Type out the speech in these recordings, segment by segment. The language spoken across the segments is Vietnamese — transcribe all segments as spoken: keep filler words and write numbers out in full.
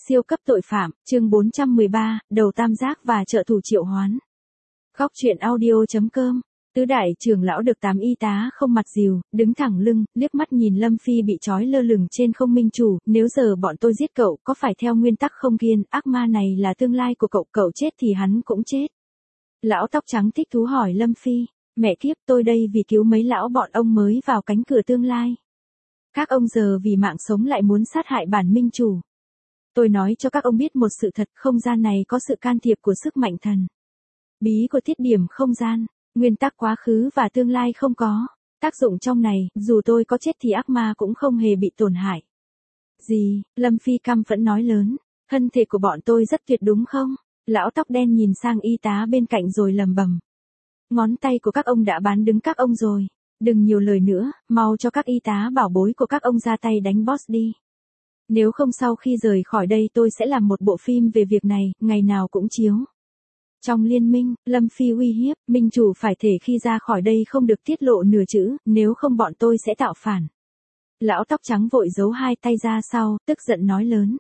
Siêu cấp tội phạm, chương bốn trăm mười ba, đầu tam giác và trợ thủ triệu hoán. Góc truyện audio.com. Tứ đại trưởng lão được tám y tá không mặt dìu, đứng thẳng lưng, liếc mắt nhìn Lâm Phi bị trói lơ lửng trên không minh chủ, nếu giờ bọn tôi giết cậu, có phải theo nguyên tắc không kiên, ác ma này là tương lai của cậu, cậu chết thì hắn cũng chết. Lão tóc trắng thích thú hỏi Lâm Phi, mẹ kiếp, tôi đây vì cứu mấy lão bọn ông mới vào cánh cửa tương lai. Các ông giờ vì mạng sống lại muốn sát hại bản minh chủ. Tôi nói cho các ông biết một sự thật, không gian này có sự can thiệp của sức mạnh thần. Bí của thiết điểm không gian, nguyên tắc quá khứ và tương lai không có. Tác dụng trong này, dù tôi có chết thì ác ma cũng không hề bị tổn hại. Gì, Lâm Phi căm phẫn nói lớn, thân thể của bọn tôi rất tuyệt đúng không? Lão tóc đen nhìn sang y tá bên cạnh rồi lầm bầm. Ngón tay của các ông đã bán đứng các ông rồi. Đừng nhiều lời nữa, mau cho các y tá bảo bối của các ông ra tay đánh boss đi. Nếu không sau khi rời khỏi đây tôi sẽ làm một bộ phim về việc này, ngày nào cũng chiếu. Trong liên minh, Lâm Phi uy hiếp, minh chủ phải thể khi ra khỏi đây không được tiết lộ nửa chữ, nếu không bọn tôi sẽ tạo phản. Lão tóc trắng vội giấu hai tay ra sau, tức giận nói lớn.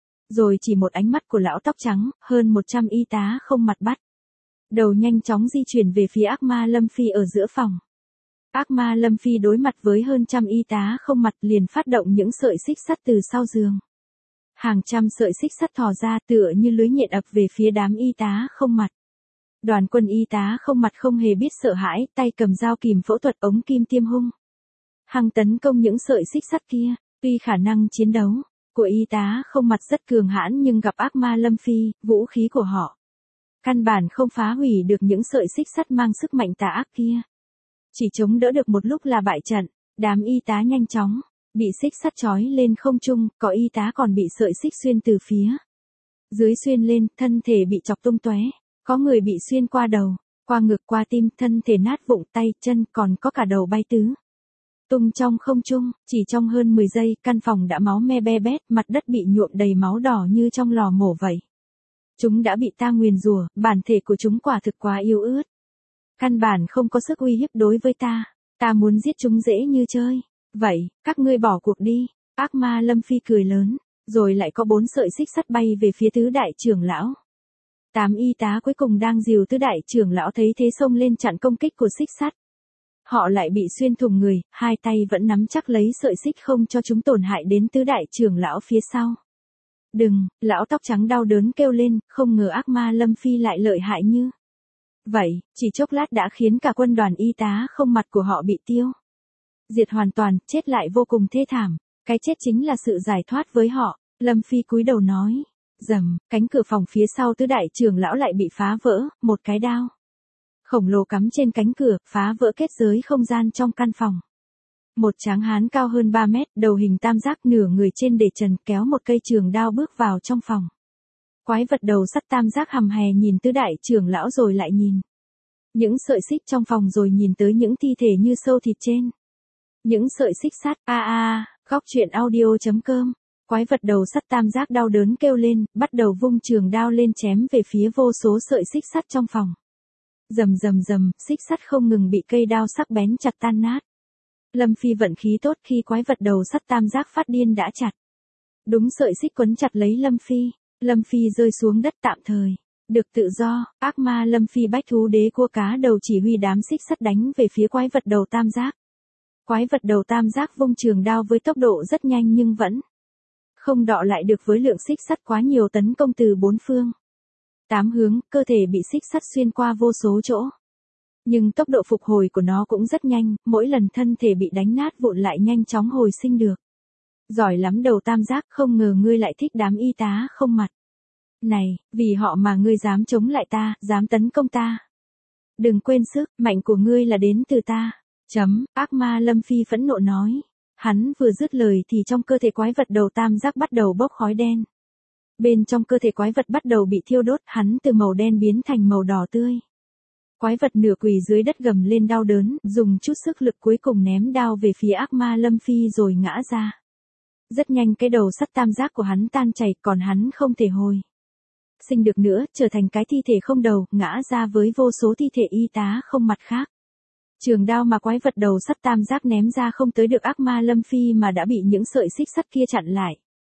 Rồi chỉ một ánh mắt của lão tóc trắng, hơn một trăm y tá không mặt bắt. Đầu nhanh chóng di chuyển về phía ác ma Lâm Phi ở giữa phòng. Ác ma Lâm Phi đối mặt với hơn trăm y tá không mặt liền phát động những sợi xích sắt từ sau giường. Hàng trăm sợi xích sắt thò ra tựa như lưới nhện ập về phía đám y tá không mặt. Đoàn quân y tá không mặt không hề biết sợ hãi, tay cầm dao kìm phẫu thuật ống kim tiêm hung. Hằng tấn công những sợi xích sắt kia, tuy khả năng chiến đấu của y tá không mặt rất cường hãn nhưng gặp ác ma Lâm Phi, vũ khí của họ căn bản không phá hủy được những sợi xích sắt mang sức mạnh tà ác kia. Chỉ chống đỡ được một lúc là bại trận, đám y tá nhanh chóng bị xích sắt trói lên không trung, có y tá còn bị sợi xích xuyên từ phía dưới xuyên lên, thân thể bị chọc tung tóe, có người bị xuyên qua đầu, qua ngực, qua tim, thân thể nát vụn, tay, chân, còn có cả đầu bay tứ tung trong không trung. Chỉ trong hơn mười giây, căn phòng đã máu me be bét, mặt đất bị nhuộm đầy máu đỏ như trong lò mổ vậy. Chúng đã bị ta nguyền rủa, bản thể của chúng quả thực quá yếu ớt. Căn bản không có sức uy hiếp đối với ta, ta muốn giết chúng dễ như chơi. Vậy, các ngươi bỏ cuộc đi. Ác ma Lâm Phi cười lớn, rồi lại có bốn sợi xích sắt bay về phía tứ đại trưởng lão. Tám y tá cuối cùng đang dìu tứ đại trưởng lão thấy thế xông lên chặn công kích của xích sắt. Họ lại bị xuyên thủng người, hai tay vẫn nắm chắc lấy sợi xích không cho chúng tổn hại đến tứ đại trưởng lão phía sau. Đừng, lão tóc trắng đau đớn kêu lên, không ngờ ác ma Lâm Phi lại lợi hại như vậy, chỉ chốc lát đã khiến cả quân đoàn y tá không mặt của họ bị tiêu diệt hoàn toàn, chết lại vô cùng thê thảm. Cái chết chính là sự giải thoát với họ. Lâm Phi cúi đầu nói. Rầm, cánh cửa phòng phía sau tứ đại trưởng lão lại bị phá vỡ, một cái đao khổng lồ cắm trên cánh cửa, phá vỡ kết giới không gian trong căn phòng. Một tráng hán cao hơn ba mét, đầu hình tam giác, nửa người trên để trần, kéo một cây trường đao bước vào trong phòng. Quái vật đầu sắt tam giác hầm hè nhìn tứ đại trưởng lão rồi lại nhìn những sợi xích trong phòng rồi nhìn tới những thi thể như sâu thịt trên những sợi xích sắt. A a, góc truyện audio.com. Quái vật đầu sắt tam giác đau đớn kêu lên, bắt đầu vung trường đao lên chém về phía vô số sợi xích sắt trong phòng. Rầm rầm rầm, xích sắt không ngừng bị cây đao sắc bén chặt tan nát. Lâm Phi vận khí tốt khi quái vật đầu sắt tam giác phát điên đã chặt đúng sợi xích quấn chặt lấy Lâm Phi. Lâm Phi rơi xuống đất tạm thời, được tự do. Ác ma Lâm Phi bách thú đế cua cá đầu chỉ huy đám xích sắt đánh về phía quái vật đầu tam giác. Quái vật đầu tam giác vung trường đao với tốc độ rất nhanh nhưng vẫn không đọ lại được với lượng xích sắt quá nhiều tấn công từ bốn phương tám hướng, cơ thể bị xích sắt xuyên qua vô số chỗ. Nhưng tốc độ phục hồi của nó cũng rất nhanh, mỗi lần thân thể bị đánh nát vụn lại nhanh chóng hồi sinh được. Giỏi lắm đầu tam giác, không ngờ ngươi lại thích đám y tá không mặt này, vì họ mà ngươi dám chống lại ta, dám tấn công ta. Đừng quên sức mạnh của ngươi là đến từ ta. Chấm, ác ma Lâm Phi phẫn nộ nói. Hắn vừa dứt lời thì trong cơ thể quái vật đầu tam giác bắt đầu bốc khói đen. Bên trong cơ thể quái vật bắt đầu bị thiêu đốt, hắn từ màu đen biến thành màu đỏ tươi. Quái vật nửa quỳ dưới đất gầm lên đau đớn, dùng chút sức lực cuối cùng ném đao về phía ác ma Lâm Phi rồi ngã ra. Rất nhanh cái đầu sắt tam giác của hắn tan chảy, còn hắn không thể hồi sinh được nữa, trở thành cái thi thể không đầu, ngã ra với vô số thi thể y tá không mặt khác. Trường đao mà quái vật đầu sắt tam giác ném ra không tới được ác ma Lâm Phi mà đã bị những sợi xích sắt kia chặn lại.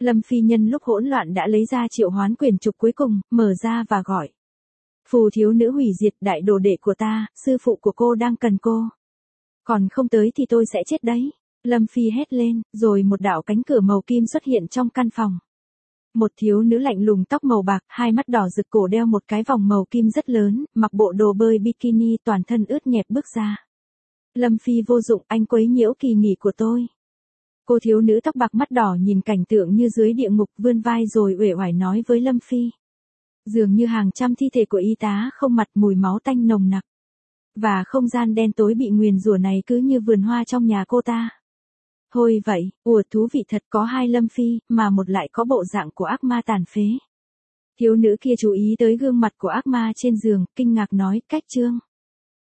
Lâm Phi nhân lúc hỗn loạn đã lấy ra triệu hoán quyển trục cuối cùng, mở ra và gọi. Phù thiếu nữ hủy diệt, đại đồ đệ của ta, sư phụ của cô đang cần cô. Còn không tới thì tôi sẽ chết đấy. Lâm Phi hét lên, rồi một đạo cánh cửa màu kim xuất hiện trong căn phòng. Một thiếu nữ lạnh lùng tóc màu bạc, hai mắt đỏ rực, cổ đeo một cái vòng màu kim rất lớn, mặc bộ đồ bơi bikini, toàn thân ướt nhẹp bước ra. Lâm Phi vô dụng, anh quấy nhiễu kỳ nghỉ của tôi. Cô thiếu nữ tóc bạc mắt đỏ nhìn cảnh tượng như dưới địa ngục, vươn vai rồi uể oải nói với Lâm Phi. Dường như hàng trăm thi thể của y tá không mặt, mùi máu tanh nồng nặc. Và không gian đen tối bị nguyền rủa này cứ như vườn hoa trong nhà cô ta. Thôi vậy, ủa thú vị thật, có hai Lâm Phi, mà một lại có bộ dạng của ác ma tàn phế. Thiếu nữ kia chú ý tới gương mặt của ác ma trên giường, kinh ngạc nói, cách trương.